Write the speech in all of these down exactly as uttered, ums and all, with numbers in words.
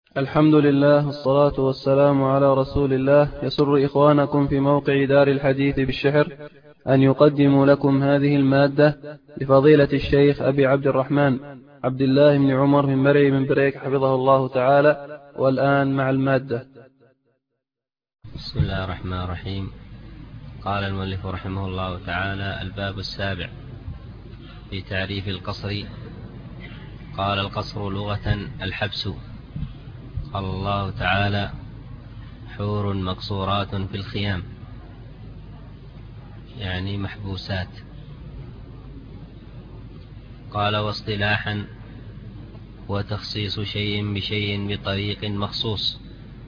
الحمد لله والصلاة والسلام على رسول الله. يسر إخوانكم في موقع دار الحديث بالشحر أن يقدموا لكم هذه المادة لفضيلة الشيخ أبي عبد الرحمن عبد الله بن عمر من مرعي من بريك حفظه الله تعالى. والآن مع المادة. بسم الله الرحمن الرحيم. قال المؤلف رحمه الله تعالى: الباب السابع في تعريف القصر. قال: القصر لغة الحبس. قال الله تعالى: حور مقصورات في الخيام، يعني محبوسات. قال: واصطلاحا وتخصيص شيء بشيء بطريق مخصوص.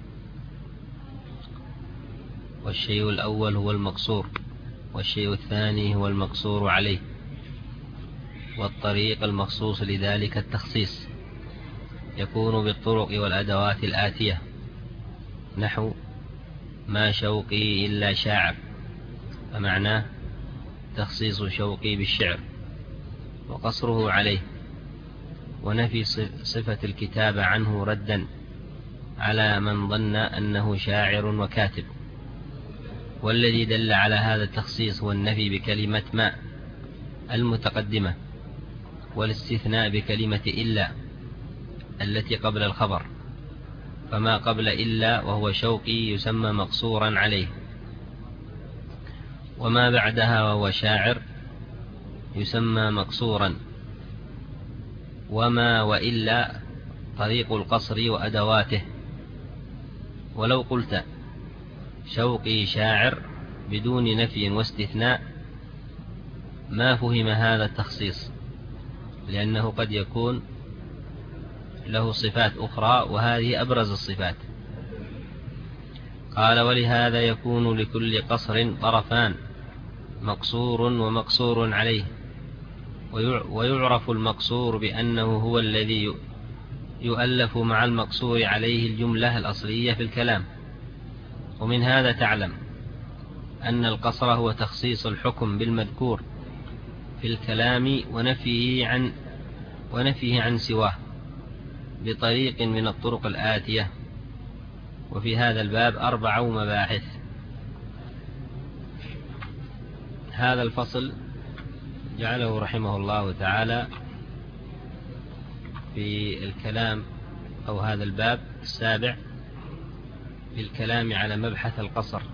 والشيء الأول هو المقصور، والشيء الثاني هو المقصور عليه، والطريق المخصوص لذلك التخصيص يكون بالطرق والأدوات الآتية، نحو: ما شوقي إلا شاعر، فمعناه تخصيص شوقي بالشعر وقصره عليه، ونفي صفة الكتابة عنه ردا على من ظن أنه شاعر وكاتب. والذي دل على هذا التخصيص هو النفي بكلمة ما المتقدمة، والاستثناء بكلمة إلا التي قبل الخبر. فما قبل إلا وهو شوقي يسمى مقصورا عليه، وما بعدها وهو شاعر يسمى مقصورا. وما وإلا طريق القصر وأدواته. ولو قلت شوقي شاعر بدون نفي واستثناء ما فهم هذا التخصيص، لأنه قد يكون له صفات أخرى وهذه أبرز الصفات. قال: ولهذا يكون لكل قصر طرفان، مقصور ومقصور عليه. ويعرف المقصور بأنه هو الذي يؤلف مع المقصور عليه الجملة الأصلية في الكلام. ومن هذا تعلم أن القصر هو تخصيص الحكم بالمذكور في الكلام ونفيه عن ونفيه عن سواه بطريق من الطرق الآتية. وفي هذا الباب أربع مباحث. هذا الفصل جعله رحمه الله تعالى في الكلام، أو هذا الباب السابع في الكلام على مبحث القصر.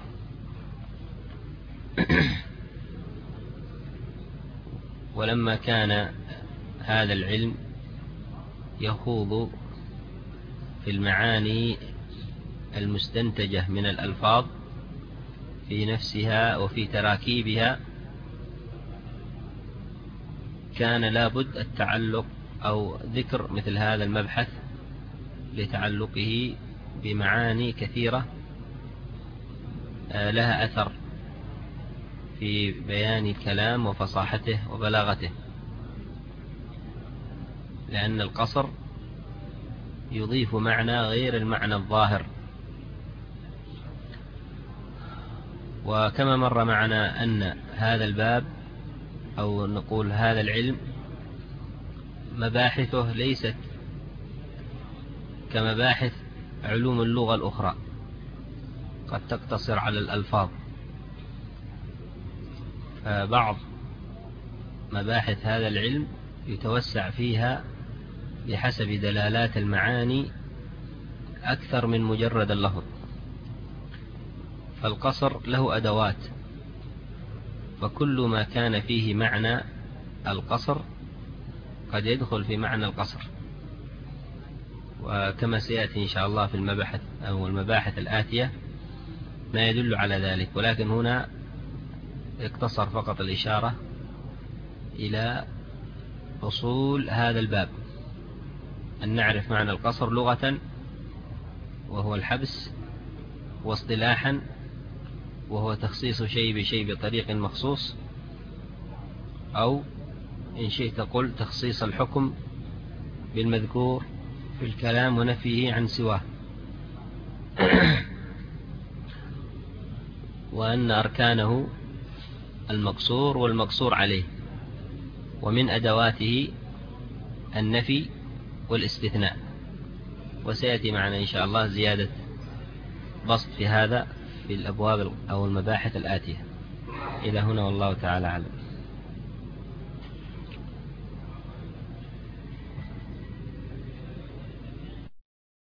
ولما كان هذا العلم يخوض في المعاني المستنتجة من الألفاظ في نفسها وفي تراكيبها، كان لابد التعلق أو ذكر مثل هذا المبحث لتعلقه بمعاني كثيرة لها أثر في بيان الكلام وفصاحته وبلاغته، لأن القصر يضيف معنى غير المعنى الظاهر. وكما مر معنا أن هذا الباب، أو نقول هذا العلم، مباحثه ليست كمباحث علوم اللغة الأخرى قد تقتصر على الألفاظ. فبعض مباحث هذا العلم يتوسع فيها بحسب دلالات المعاني أكثر من مجرد اللفظ. فالقصر له أدوات، فكل ما كان فيه معنى القصر قد يدخل في معنى القصر. وكما سيأتي إن شاء الله في المباحث أو المباحث الآتية ما يدل على ذلك، ولكن هنا اقتصر فقط الإشارة إلى أصول هذا الباب، أن نعرف معنى القصر لغة وهو الحبس، واصطلاحا وهو تخصيص شيء بشيء بطريق مخصوص، أو إن شئت قل تخصيص الحكم بالمذكور في الكلام ونفيه عن سواه. وأن أركانه المقصور والمقصور عليه، ومن أدواته النفي والاستثناء. وسيأتي معنا إن شاء الله زيادة بسط في هذا في الأبواب أو المباحث الآتية. إلى هنا والله تعالى أعلم.